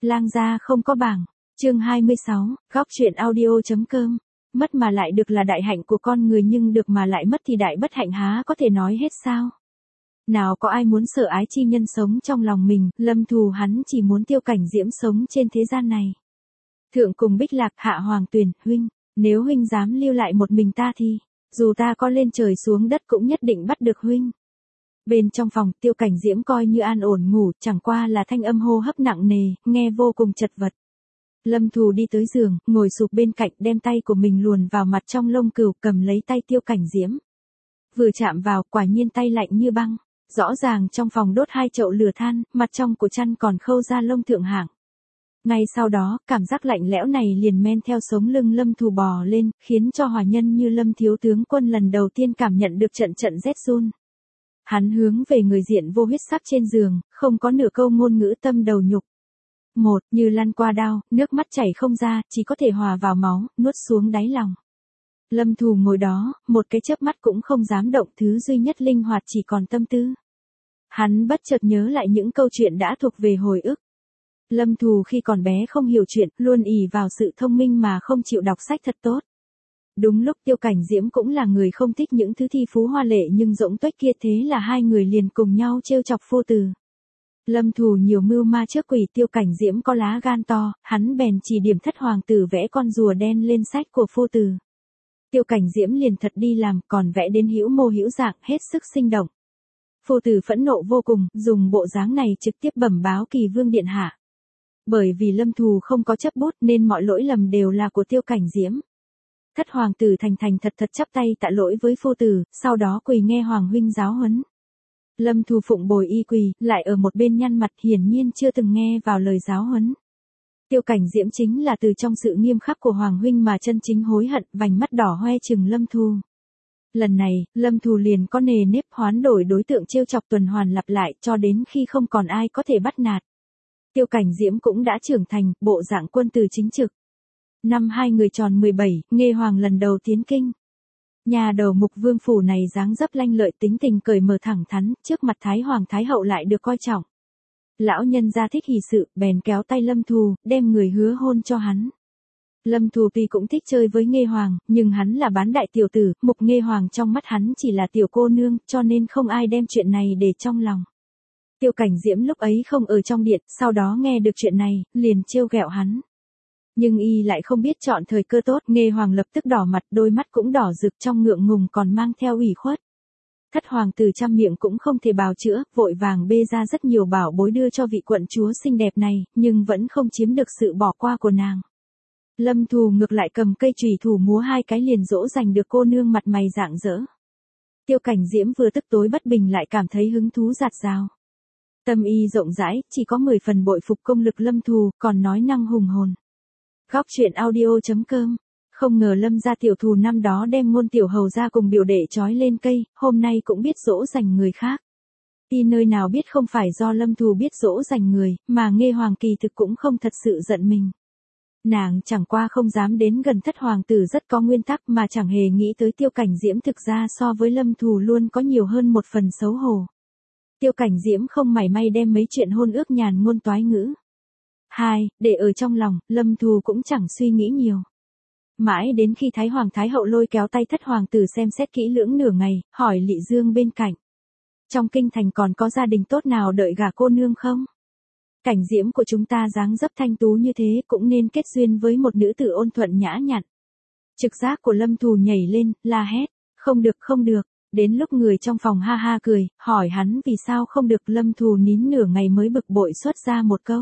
Lang gia không có bảng. Chương 26, góc truyện audio.com. Mất mà lại được là đại hạnh của con người, nhưng được mà lại mất thì đại bất hạnh há có thể nói hết sao? Nào có ai muốn sợ ái chi nhân sống trong lòng mình, Lâm Thù hắn chỉ muốn Tiêu Cảnh Diễm sống trên thế gian này. Thượng cùng Bích Lạc, hạ Hoàng Tuyền, huynh, nếu huynh dám lưu lại một mình ta thì, dù ta có lên trời xuống đất cũng nhất định bắt được huynh. Bên trong phòng, Tiêu Cảnh Diễm coi như an ổn ngủ, chẳng qua là thanh âm hô hấp nặng nề, nghe vô cùng chật vật. Lâm Thù đi tới giường, ngồi sụp bên cạnh, đem tay của mình luồn vào mặt trong lông cừu, cầm lấy tay Tiêu Cảnh Diễm. Vừa chạm vào, quả nhiên tay lạnh như băng. Rõ ràng trong phòng đốt 2 chậu lửa than, mặt trong của chăn còn khâu ra lông thượng hạng. Ngay sau đó, cảm giác lạnh lẽo này liền men theo sống lưng Lâm Thù bò lên, khiến cho hòa nhân như Lâm thiếu tướng quân lần đầu tiên cảm nhận được trận trận rét run. Hắn hướng về người diện vô huyết sắc trên giường, không có nửa câu ngôn ngữ tâm đầu nhục. Một, như lăn qua đao, nước mắt chảy không ra, chỉ có thể hòa vào máu, nuốt xuống đáy lòng. Lâm Thù ngồi đó, một cái chớp mắt cũng không dám động, thứ duy nhất linh hoạt chỉ còn tâm tư. Hắn bất chợt nhớ lại những câu chuyện đã thuộc về hồi ức. Lâm Thù khi còn bé không hiểu chuyện, luôn ỷ vào sự thông minh mà không chịu đọc sách thật tốt. Đúng lúc Tiêu Cảnh Diễm cũng là người không thích những thứ thi phú hoa lệ nhưng rỗng tuếch kia, thế là hai người liền cùng nhau trêu chọc phu tử. Lâm Thù nhiều mưu ma trước quỷ, Tiêu Cảnh Diễm có lá gan to, hắn bèn chỉ điểm thất hoàng tử vẽ con rùa đen lên sách của phu tử. Tiêu Cảnh Diễm liền thật đi làm, còn vẽ đến hữu mô hữu dạng, hết sức sinh động. Phu tử phẫn nộ vô cùng, dùng bộ dáng này trực tiếp bẩm báo Kỳ Vương điện hạ. Bởi vì Lâm Thù không có chấp bút nên mọi lỗi lầm đều là của Tiêu Cảnh Diễm. Thất hoàng tử thành thành thật thật chắp tay tạ lỗi với phu tử, sau đó quỳ nghe hoàng huynh giáo huấn. Lâm Thù phụng bồi y quỳ, lại ở một bên nhăn mặt, hiển nhiên chưa từng nghe vào lời giáo huấn. Tiêu Cảnh Diễm chính là từ trong sự nghiêm khắc của hoàng huynh mà chân chính hối hận, vành mắt đỏ hoe chừng Lâm Thù. Lần này, Lâm Thù liền có nề nếp hoán đổi đối tượng trêu chọc, tuần hoàn lặp lại cho đến khi không còn ai có thể bắt nạt. Tiêu Cảnh Diễm cũng đã trưởng thành, bộ dạng quân tử chính trực. Năm hai người tròn 17, Nghê Hoàng lần đầu tiến kinh. Nhà đầu mục vương phủ này dáng dấp lanh lợi, tính tình cởi mở thẳng thắn, trước mặt Thái Hoàng Thái Hậu lại được coi trọng. Lão nhân gia thích hỷ sự, bèn kéo tay Lâm Thù, đem người hứa hôn cho hắn. Lâm Thù tuy cũng thích chơi với Nghê Hoàng, nhưng hắn là bán đại tiểu tử, mục Nghê Hoàng trong mắt hắn chỉ là tiểu cô nương, cho nên không ai đem chuyện này để trong lòng. Tiêu Cảnh Diễm lúc ấy không ở trong điện, sau đó nghe được chuyện này, liền trêu ghẹo hắn. Nhưng y lại không biết chọn thời cơ tốt, Nghê Hoàng lập tức đỏ mặt, đôi mắt cũng đỏ rực, trong ngượng ngùng còn mang theo ủy khuất. Thất hoàng tử trăm miệng cũng không thể bào chữa, vội vàng bê ra rất nhiều bảo bối đưa cho vị quận chúa xinh đẹp này, nhưng vẫn không chiếm được sự bỏ qua của nàng. Lâm Thù ngược lại cầm cây chùy thủ múa 2 cái liền dỗ dành được cô nương mặt mày rạng rỡ. Tiêu Cảnh Diễm vừa tức tối bất bình lại cảm thấy hứng thú dạt dào. Tâm y rộng rãi, chỉ có 10 phần bội phục công lực Lâm Thù, còn nói năng hùng hồn. Góc truyện audio.com. Không ngờ Lâm gia tiểu thù năm đó đem Ngôn tiểu hầu ra cùng biểu đệ trói lên cây, hôm nay cũng biết dỗ dành người khác. Y nơi nào biết không phải do Lâm Thù biết dỗ dành người, mà Nghê Hoàng kỳ thực cũng không thật sự giận mình. Nàng chẳng qua không dám đến gần thất hoàng tử rất có nguyên tắc, mà chẳng hề nghĩ tới Tiêu Cảnh Diễm thực ra so với Lâm Thù luôn có nhiều hơn một phần xấu hổ. Tiêu Cảnh Diễm không mảy may đem mấy chuyện hôn ước nhàn ngôn toái ngữ. 2. Để ở trong lòng, Lâm Thù cũng chẳng suy nghĩ nhiều. Mãi đến khi Thái Hoàng Thái Hậu lôi kéo tay thất hoàng tử xem xét kỹ lưỡng nửa ngày, hỏi Lị Dương bên cạnh. Trong kinh thành còn có gia đình tốt nào đợi gả cô nương không? Cảnh Diễm của chúng ta dáng dấp thanh tú như thế cũng nên kết duyên với một nữ tử ôn thuận nhã nhặn. Trực giác của Lâm Thù nhảy lên, la hét. Không được không được. Đến lúc người trong phòng ha ha cười, hỏi hắn vì sao không được, Lâm Thù nín nửa ngày mới bực bội xuất ra một câu.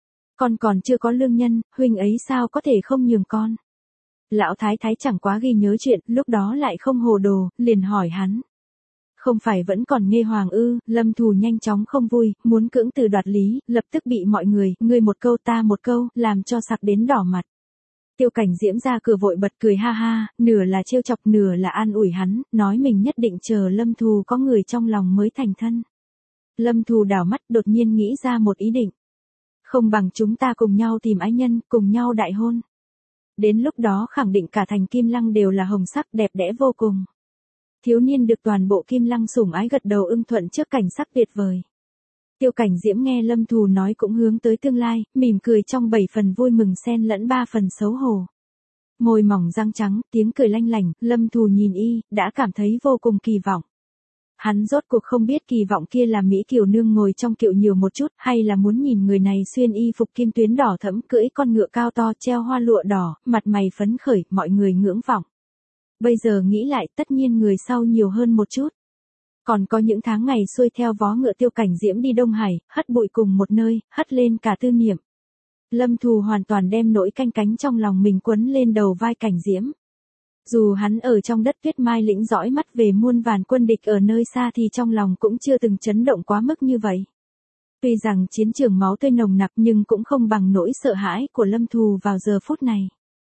Con còn chưa có lương nhân, huynh ấy sao có thể không nhường con. Lão Thái Thái chẳng quá ghi nhớ chuyện, lúc đó lại không hồ đồ, liền hỏi hắn. Không phải vẫn còn Nghê Hoàng ư? Lâm Thù nhanh chóng không vui, muốn cưỡng từ đoạt lý, lập tức bị mọi người, ngươi một câu ta một câu, làm cho sặc đến đỏ mặt. Tiêu Cảnh Diễm ra cửa vội bật cười ha ha, nửa là trêu chọc nửa là an ủi hắn, nói mình nhất định chờ Lâm Thù có người trong lòng mới thành thân. Lâm Thù đảo mắt đột nhiên nghĩ ra một ý định. Không bằng chúng ta cùng nhau tìm ái nhân, cùng nhau đại hôn. Đến lúc đó khẳng định cả thành Kim Lăng đều là hồng sắc đẹp đẽ vô cùng. Thiếu niên được toàn bộ Kim Lăng sủng ái gật đầu ưng thuận trước cảnh sắc tuyệt vời. Tiêu Cảnh Diễm nghe Lâm Thù nói cũng hướng tới tương lai, mỉm cười trong 7 phần vui mừng xen lẫn 3 phần xấu hổ. Môi mỏng răng trắng, tiếng cười lanh lảnh, Lâm Thù nhìn y, đã cảm thấy vô cùng kỳ vọng. Hắn rốt cuộc không biết kỳ vọng kia là Mỹ Kiều Nương ngồi trong kiệu nhiều một chút, hay là muốn nhìn người này xuyên y phục kim tuyến đỏ thẫm cưỡi con ngựa cao to treo hoa lụa đỏ, mặt mày phấn khởi, mọi người ngưỡng vọng. Bây giờ nghĩ lại tất nhiên người sau nhiều hơn một chút. Còn có những tháng ngày xuôi theo vó ngựa Tiêu Cảnh Diễm đi Đông Hải, hất bụi cùng một nơi, hất lên cả tư niệm. Lâm Thù hoàn toàn đem nỗi canh cánh trong lòng mình quấn lên đầu vai Cảnh Diễm. Dù hắn ở trong đất tuyết mai lĩnh dõi mắt về muôn vàn quân địch ở nơi xa thì trong lòng cũng chưa từng chấn động quá mức như vậy. Tuy rằng chiến trường máu tươi nồng nặc nhưng cũng không bằng nỗi sợ hãi của Lâm Thù vào giờ phút này.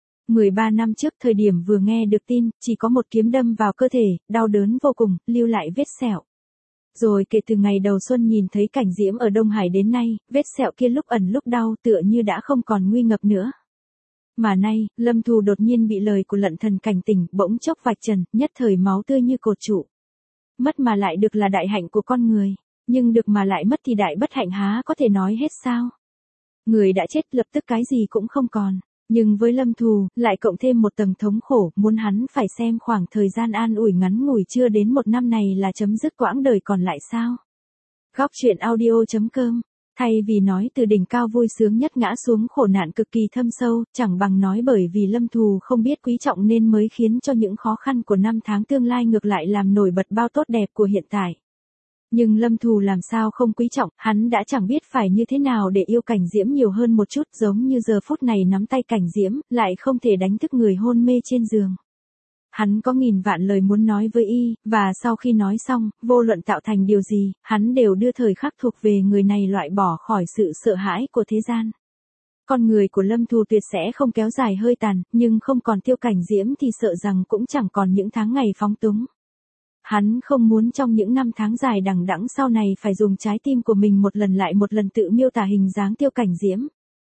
13 năm trước thời điểm vừa nghe được tin, chỉ có một kiếm đâm vào cơ thể, đau đớn vô cùng, lưu lại vết sẹo. Rồi kể từ ngày đầu xuân nhìn thấy Cảnh Diễm ở Đông Hải đến nay, vết sẹo kia lúc ẩn lúc đau tựa như đã không còn nguy ngập nữa. Mà nay, Lâm Thù đột nhiên bị lời của Lận Thần cảnh tỉnh, bỗng chốc vạch trần, nhất thời máu tươi như cột trụ. Mất mà lại được là đại hạnh của con người, nhưng được mà lại mất thì đại bất hạnh há có thể nói hết sao? Người đã chết lập tức cái gì cũng không còn. Nhưng với Lâm Thù, lại cộng thêm một tầng thống khổ, muốn hắn phải xem khoảng thời gian an ủi ngắn ngủi chưa đến 1 năm này là chấm dứt quãng đời còn lại sao? Góc truyện audio.com. Thay vì nói từ đỉnh cao vui sướng nhất ngã xuống khổ nạn cực kỳ thâm sâu, chẳng bằng nói bởi vì Lâm Thù không biết quý trọng nên mới khiến cho những khó khăn của năm tháng tương lai ngược lại làm nổi bật bao tốt đẹp của hiện tại. Nhưng Lâm Thù làm sao không quý trọng, hắn đã chẳng biết phải như thế nào để yêu Cảnh Diễm nhiều hơn một chút, giống như giờ phút này nắm tay Cảnh Diễm, lại không thể đánh thức người hôn mê trên giường. Hắn có nghìn vạn lời muốn nói với y, và sau khi nói xong, vô luận tạo thành điều gì, hắn đều đưa thời khắc thuộc về người này loại bỏ khỏi sự sợ hãi của thế gian. Con người của Lâm Thù tuyệt sẽ không kéo dài hơi tàn, nhưng không còn Tiêu Cảnh Diễm thì sợ rằng cũng chẳng còn những tháng ngày phóng túng. Hắn không muốn trong những năm tháng dài đằng đẵng sau này phải dùng trái tim của mình một lần lại một lần tự miêu tả hình dáng Tiêu Cảnh Diễm.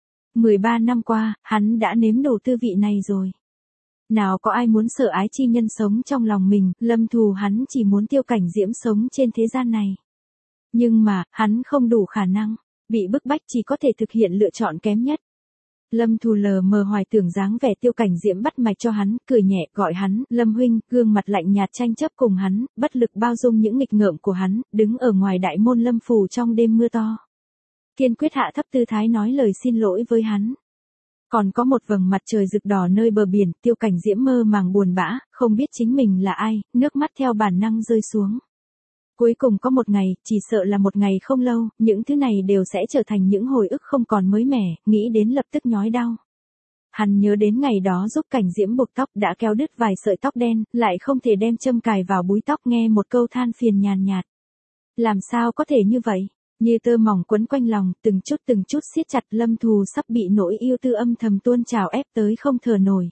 13 năm qua, hắn đã nếm đủ tư vị này rồi. Nào có ai muốn sợ ái chi nhân sống trong lòng mình, Lâm Thù hắn chỉ muốn Tiêu Cảnh Diễm sống trên thế gian này. Nhưng mà, hắn không đủ khả năng, bị bức bách chỉ có thể thực hiện lựa chọn kém nhất. Lâm Thù lờ mờ hoài tưởng dáng vẻ Tiêu Cảnh Diễm bắt mạch cho hắn, cười nhẹ gọi hắn, Lâm huynh, gương mặt lạnh nhạt tranh chấp cùng hắn, bất lực bao dung những nghịch ngợm của hắn, đứng ở ngoài đại môn Lâm phủ trong đêm mưa to. Kiên quyết hạ thấp tư thái nói lời xin lỗi với hắn. Còn có một vầng mặt trời rực đỏ nơi bờ biển, Tiêu Cảnh Diễm mơ màng buồn bã, không biết chính mình là ai, nước mắt theo bản năng rơi xuống. Cuối cùng có một ngày, chỉ sợ là một ngày không lâu, những thứ này đều sẽ trở thành những hồi ức không còn mới mẻ, nghĩ đến lập tức nhói đau. Hắn nhớ đến ngày đó giúp Cảnh Diễm buộc tóc đã kéo đứt vài sợi tóc đen, lại không thể đem châm cài vào búi tóc, nghe một câu than phiền nhàn nhạt. Làm sao có thể như vậy? Như tơ mỏng quấn quanh lòng, từng chút siết chặt, Lâm Thù sắp bị nỗi yêu tư âm thầm tuôn trào ép tới không thở nổi.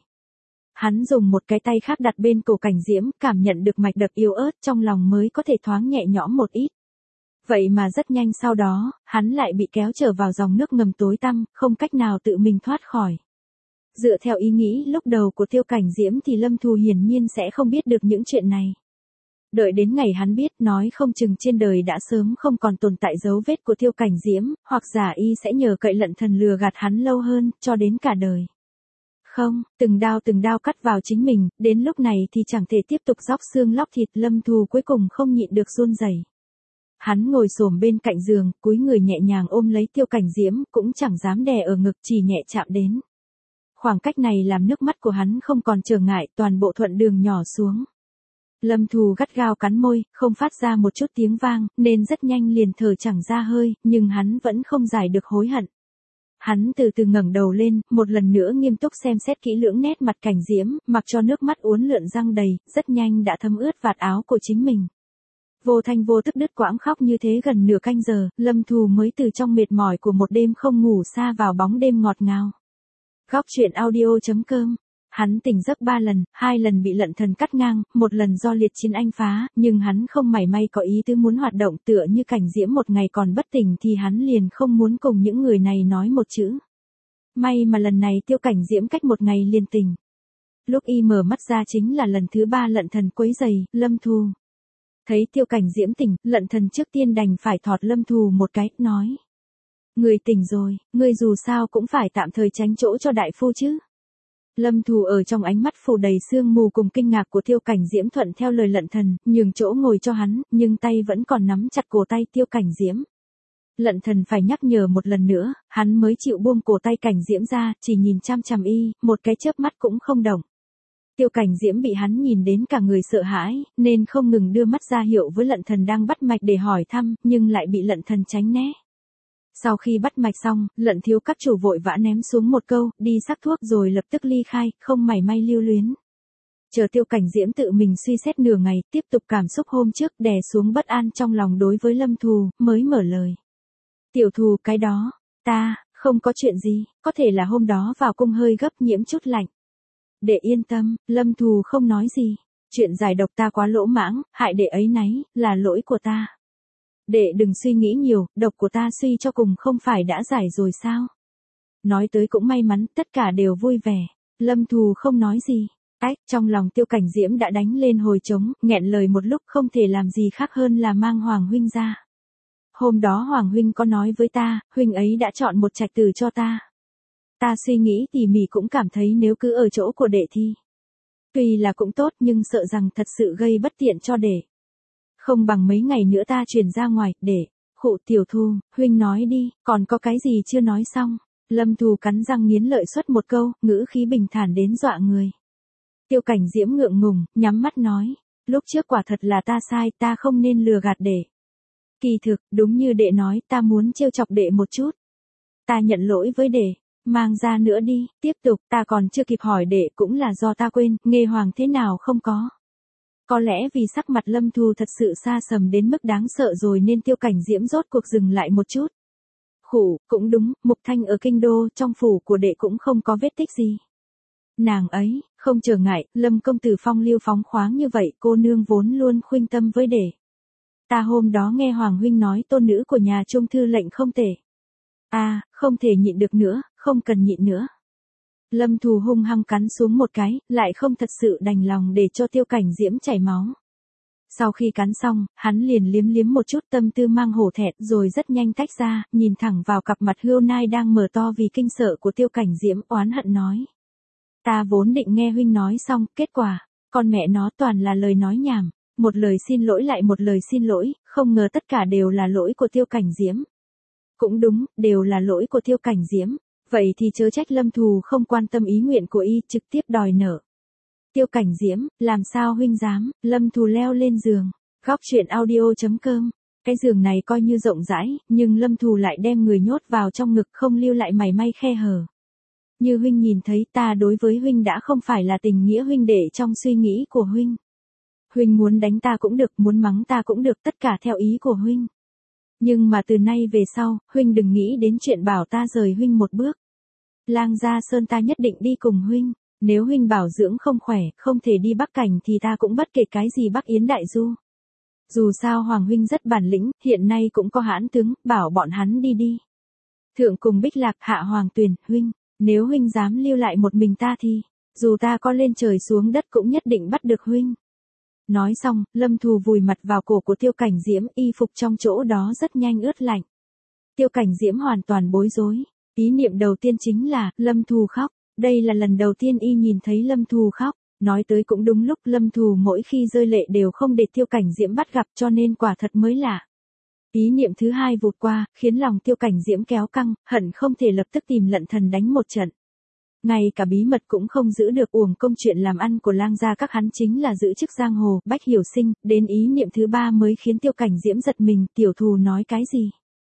Hắn dùng một cái tay khác đặt bên cổ Cảnh Diễm, cảm nhận được mạch đập yếu ớt trong lòng mới có thể thoáng nhẹ nhõm một ít. Vậy mà rất nhanh sau đó, hắn lại bị kéo trở vào dòng nước ngầm tối tăm, không cách nào tự mình thoát khỏi. Dựa theo ý nghĩ lúc đầu của Tiêu Cảnh Diễm thì Lâm Thù hiển nhiên sẽ không biết được những chuyện này. Đợi đến ngày hắn biết, nói không chừng trên đời đã sớm không còn tồn tại dấu vết của Tiêu Cảnh Diễm, hoặc giả y sẽ nhờ cậy Lận Thần lừa gạt hắn lâu hơn, cho đến cả đời. Không, từng đao cắt vào chính mình, đến lúc này thì chẳng thể tiếp tục róc xương lóc thịt, Lâm Thù cuối cùng không nhịn được run rẩy. Hắn ngồi xổm bên cạnh giường, cúi người nhẹ nhàng ôm lấy Tiêu Cảnh Diễm, cũng chẳng dám đè ở ngực, chỉ nhẹ chạm đến. Khoảng cách này làm nước mắt của hắn không còn trở ngại, toàn bộ thuận đường nhỏ xuống. Lâm Thù gắt gao cắn môi, không phát ra một chút tiếng vang, nên rất nhanh liền thở chẳng ra hơi, nhưng hắn vẫn không giải được hối hận. Hắn từ từ ngẩng đầu lên, một lần nữa nghiêm túc xem xét kỹ lưỡng nét mặt Cảnh Diễm, mặc cho nước mắt uốn lượn răng đầy, rất nhanh đã thấm ướt vạt áo của chính mình. Vô thanh vô tức đứt quãng khóc như thế gần nửa canh giờ, Lâm Thù mới từ trong mệt mỏi của một đêm không ngủ sa vào bóng đêm ngọt ngào. Góc truyện audio.com. Hắn tỉnh giấc 3 lần, 2 lần bị Lận Thần cắt ngang, 1 lần do liệt chiến anh phá, nhưng hắn không mảy may có ý tứ muốn hoạt động, tựa như Cảnh Diễm một ngày còn bất tỉnh thì hắn liền không muốn cùng những người này nói một chữ. May mà lần này Tiêu Cảnh Diễm cách 1 ngày liền tỉnh. Lúc y mở mắt ra chính là lần thứ 3 Lận Thần quấy giày, Lâm Thù. Thấy Tiêu Cảnh Diễm tỉnh, Lận Thần trước tiên đành phải thọt Lâm Thù một cái, nói. Người tỉnh rồi, ngươi dù sao cũng phải tạm thời tránh chỗ cho đại phu chứ. Lâm Thù ở trong ánh mắt phủ đầy sương mù cùng kinh ngạc của Tiêu Cảnh Diễm thuận theo lời Lận Thần, nhường chỗ ngồi cho hắn, nhưng tay vẫn còn nắm chặt cổ tay Tiêu Cảnh Diễm. Lận Thần phải nhắc nhở một lần nữa, hắn mới chịu buông cổ tay Cảnh Diễm ra, chỉ nhìn chăm chăm y, một cái chớp mắt cũng không động. Tiêu Cảnh Diễm bị hắn nhìn đến cả người sợ hãi, nên không ngừng đưa mắt ra hiệu với Lận Thần đang bắt mạch để hỏi thăm, nhưng lại bị Lận Thần tránh né. Sau khi bắt mạch xong, Lận thiếu các chủ vội vã ném xuống một câu, đi sắc thuốc rồi lập tức ly khai, không mảy may lưu luyến. Chờ Tiêu Cảnh Diễm tự mình suy xét nửa ngày, tiếp tục cảm xúc hôm trước đè xuống bất an trong lòng đối với Lâm Thù, mới mở lời. Tiểu Thù, cái đó, ta, không có chuyện gì, có thể là hôm đó vào cung hơi gấp nhiễm chút lạnh. Đệ yên tâm, Lâm Thù không nói gì. Chuyện giải độc ta quá lỗ mãng, hại đệ ấy náy, là lỗi của ta. Đệ đừng suy nghĩ nhiều, độc của ta suy cho cùng không phải đã giải rồi sao? Nói tới cũng may mắn, tất cả đều vui vẻ. Lâm Thù không nói gì. Trong lòng Tiêu Cảnh Diễm đã đánh lên hồi trống, nghẹn lời một lúc không thể làm gì khác hơn là mang Hoàng huynh ra. Hôm đó Hoàng huynh có nói với ta, huynh ấy đã chọn một trạch tử cho ta. Ta suy nghĩ tỉ mỉ cũng cảm thấy nếu cứ ở chỗ của đệ thì tuy là cũng tốt nhưng sợ rằng thật sự gây bất tiện cho đệ. Không bằng mấy ngày nữa ta chuyển ra ngoài, để. Khụ Tiểu Thù, huynh nói đi, còn có cái gì chưa nói xong. Lâm Thù cắn răng nghiến lợi xuất một câu, ngữ khí bình thản đến dọa người. Tiêu Cảnh Diễm ngượng ngùng, nhắm mắt nói. Lúc trước quả thật là ta sai, ta không nên lừa gạt đệ. Kỳ thực, đúng như đệ nói, ta muốn trêu chọc đệ một chút. Ta nhận lỗi với đệ. Mang ra nữa đi, tiếp tục, ta còn chưa kịp hỏi đệ cũng là do ta quên, Nghê Hoàng thế nào không có. Có lẽ vì sắc mặt Lâm Thù thật sự xa sầm đến mức đáng sợ rồi nên Tiêu Cảnh Diễm rốt cuộc dừng lại một chút. Khụ, cũng đúng, Mục Thanh ở kinh đô, trong phủ của đệ cũng không có vết tích gì. Nàng ấy, không trở ngại, Lâm công tử phong lưu phóng khoáng như vậy, cô nương vốn luôn khuynh tâm với đệ. Ta hôm đó nghe Hoàng huynh nói tôn nữ của nhà Trung thư lệnh không tệ. Không thể nhịn được nữa, không cần nhịn nữa. Lâm Thù hung hăng cắn xuống một cái, lại không thật sự đành lòng để cho Tiêu Cảnh Diễm chảy máu. Sau khi cắn xong, hắn liền liếm liếm một chút tâm tư mang hổ thẹn rồi rất nhanh tách ra, nhìn thẳng vào cặp mặt hươu nai đang mở to vì kinh sợ của Tiêu Cảnh Diễm, oán hận nói. Ta vốn định nghe huynh nói xong, kết quả, con mẹ nó toàn là lời nói nhảm, một lời xin lỗi lại một lời xin lỗi, không ngờ tất cả đều là lỗi của Tiêu Cảnh Diễm. Cũng đúng, đều là lỗi của Tiêu Cảnh Diễm. Vậy thì chớ trách Lâm Thù không quan tâm ý nguyện của y, trực tiếp đòi nợ. Tiêu Cảnh Diễm, làm sao huynh dám? Lâm Thù leo lên giường. Góc truyện audio.com. Cái giường này coi như rộng rãi, nhưng Lâm Thù lại đem người nhốt vào trong ngực không lưu lại mảy may khe hở. Như huynh nhìn thấy, ta đối với huynh đã không phải là tình nghĩa huynh đệ trong suy nghĩ của huynh. Huynh muốn đánh ta cũng được, muốn mắng ta cũng được, tất cả theo ý của huynh. Nhưng mà từ nay về sau, huynh đừng nghĩ đến chuyện bảo ta rời huynh một bước. Lang Gia Sơn ta nhất định đi cùng huynh, nếu huynh bảo dưỡng không khỏe, không thể đi Bắc Cảnh thì ta cũng bất kể cái gì Bắc Yến Đại Du. Dù sao Hoàng huynh rất bản lĩnh, hiện nay cũng có hãn tướng, bảo bọn hắn đi đi. Thượng cùng Bích Lạc, hạ Hoàng Tuyền, huynh, nếu huynh dám lưu lại một mình ta thì, dù ta có lên trời xuống đất cũng nhất định bắt được huynh. Nói xong, Lâm Thù vùi mặt vào cổ của Tiêu Cảnh Diễm, y phục trong chỗ đó rất nhanh ướt lạnh. Tiêu Cảnh Diễm hoàn toàn bối rối. Ý niệm đầu tiên chính là, Lâm Thù khóc. Đây là lần đầu tiên y nhìn thấy Lâm Thù khóc. Nói tới cũng đúng lúc, Lâm Thù mỗi khi rơi lệ đều không để Tiêu Cảnh Diễm bắt gặp cho nên quả thật mới lạ. Ý niệm thứ hai vụt qua, khiến lòng Tiêu Cảnh Diễm kéo căng, hận không thể lập tức tìm Lận Thần đánh một trận. Ngay cả bí mật cũng không giữ được, uổng công chuyện làm ăn của Lang gia các hắn chính là giữ chức giang hồ, Bách Hiểu Sinh, đến ý niệm thứ ba mới khiến Tiêu Cảnh Diễm giật mình, Tiểu Thù nói cái gì?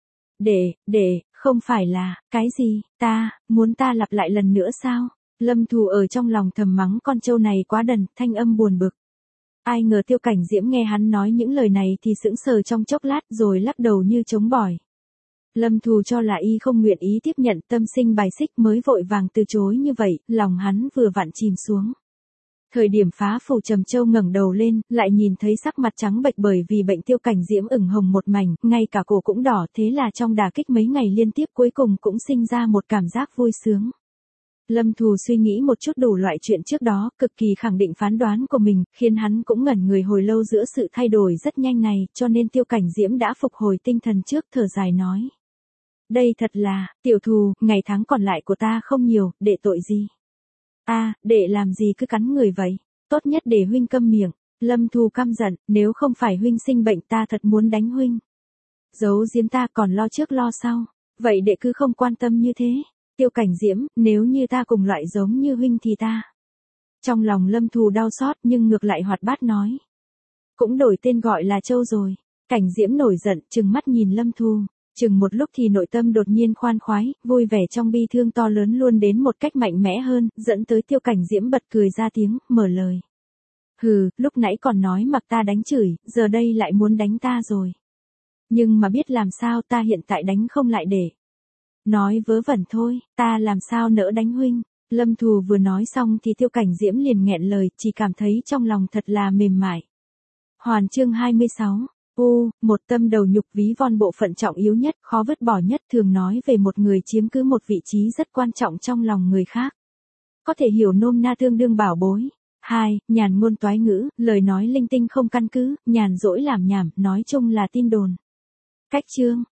Không phải là, cái gì, muốn ta lặp lại lần nữa sao? Lâm Thù ở trong lòng thầm mắng con trâu này quá đần, thanh âm buồn bực. Ai ngờ Tiêu Cảnh Diễm nghe hắn nói những lời này thì sững sờ trong chốc lát rồi lắc đầu như trống bỏi. Lâm Thù cho là y không nguyện ý tiếp nhận, tâm sinh bài xích mới vội vàng từ chối như vậy, lòng hắn vừa vặn chìm xuống. Thời điểm Phá Phủ Trầm Châu ngẩng đầu lên, lại nhìn thấy sắc mặt trắng bệch bởi vì bệnh Tiêu Cảnh Diễm ửng hồng một mảnh, ngay cả cổ cũng đỏ, thế là trong đả kích mấy ngày liên tiếp cuối cùng cũng sinh ra một cảm giác vui sướng. Lâm Thù suy nghĩ một chút đủ loại chuyện trước đó, cực kỳ khẳng định phán đoán của mình, khiến hắn cũng ngẩn người hồi lâu giữa sự thay đổi rất nhanh này, cho nên Tiêu Cảnh Diễm đã phục hồi tinh thần trước, thở dài nói. Đây thật là, tiểu thù, ngày tháng còn lại của ta không nhiều, đệ tội gì? Đệ làm gì cứ cắn người vậy? Tốt nhất để huynh câm miệng. Lâm Thù căm giận, nếu không phải huynh sinh bệnh ta thật muốn đánh huynh. Giấu giếm ta còn lo trước lo sau. Vậy đệ cứ không quan tâm như thế. Tiêu Cảnh Diễm, nếu như ta cùng loại giống như huynh thì ta. Trong lòng Lâm Thù đau xót nhưng ngược lại hoạt bát nói. Cũng đổi tên gọi là Châu rồi. Cảnh Diễm nổi giận, trừng mắt nhìn Lâm Thù. Chừng một lúc thì nội tâm đột nhiên khoan khoái, vui vẻ trong bi thương to lớn luôn đến một cách mạnh mẽ hơn, dẫn tới Tiêu Cảnh Diễm bật cười ra tiếng, mở lời. Hừ, lúc nãy còn nói mặc ta đánh chửi, giờ đây lại muốn đánh ta rồi. Nhưng mà biết làm sao, ta hiện tại đánh không lại để. Nói vớ vẩn thôi, ta làm sao nỡ đánh huynh. Lâm Thù vừa nói xong thì Tiêu Cảnh Diễm liền nghẹn lời, chỉ cảm thấy trong lòng thật là mềm mại. Hoàn chương 26. Một tâm đầu nhục ví von bộ phận trọng yếu nhất, khó vứt bỏ nhất, thường nói về một người chiếm cứ một vị trí rất quan trọng trong lòng người khác. Có thể hiểu nôm na tương đương bảo bối. 2. Nhàn ngôn toái ngữ, lời nói linh tinh không căn cứ, nhàn dỗi làm nhảm, nói chung là tin đồn. Cách chương.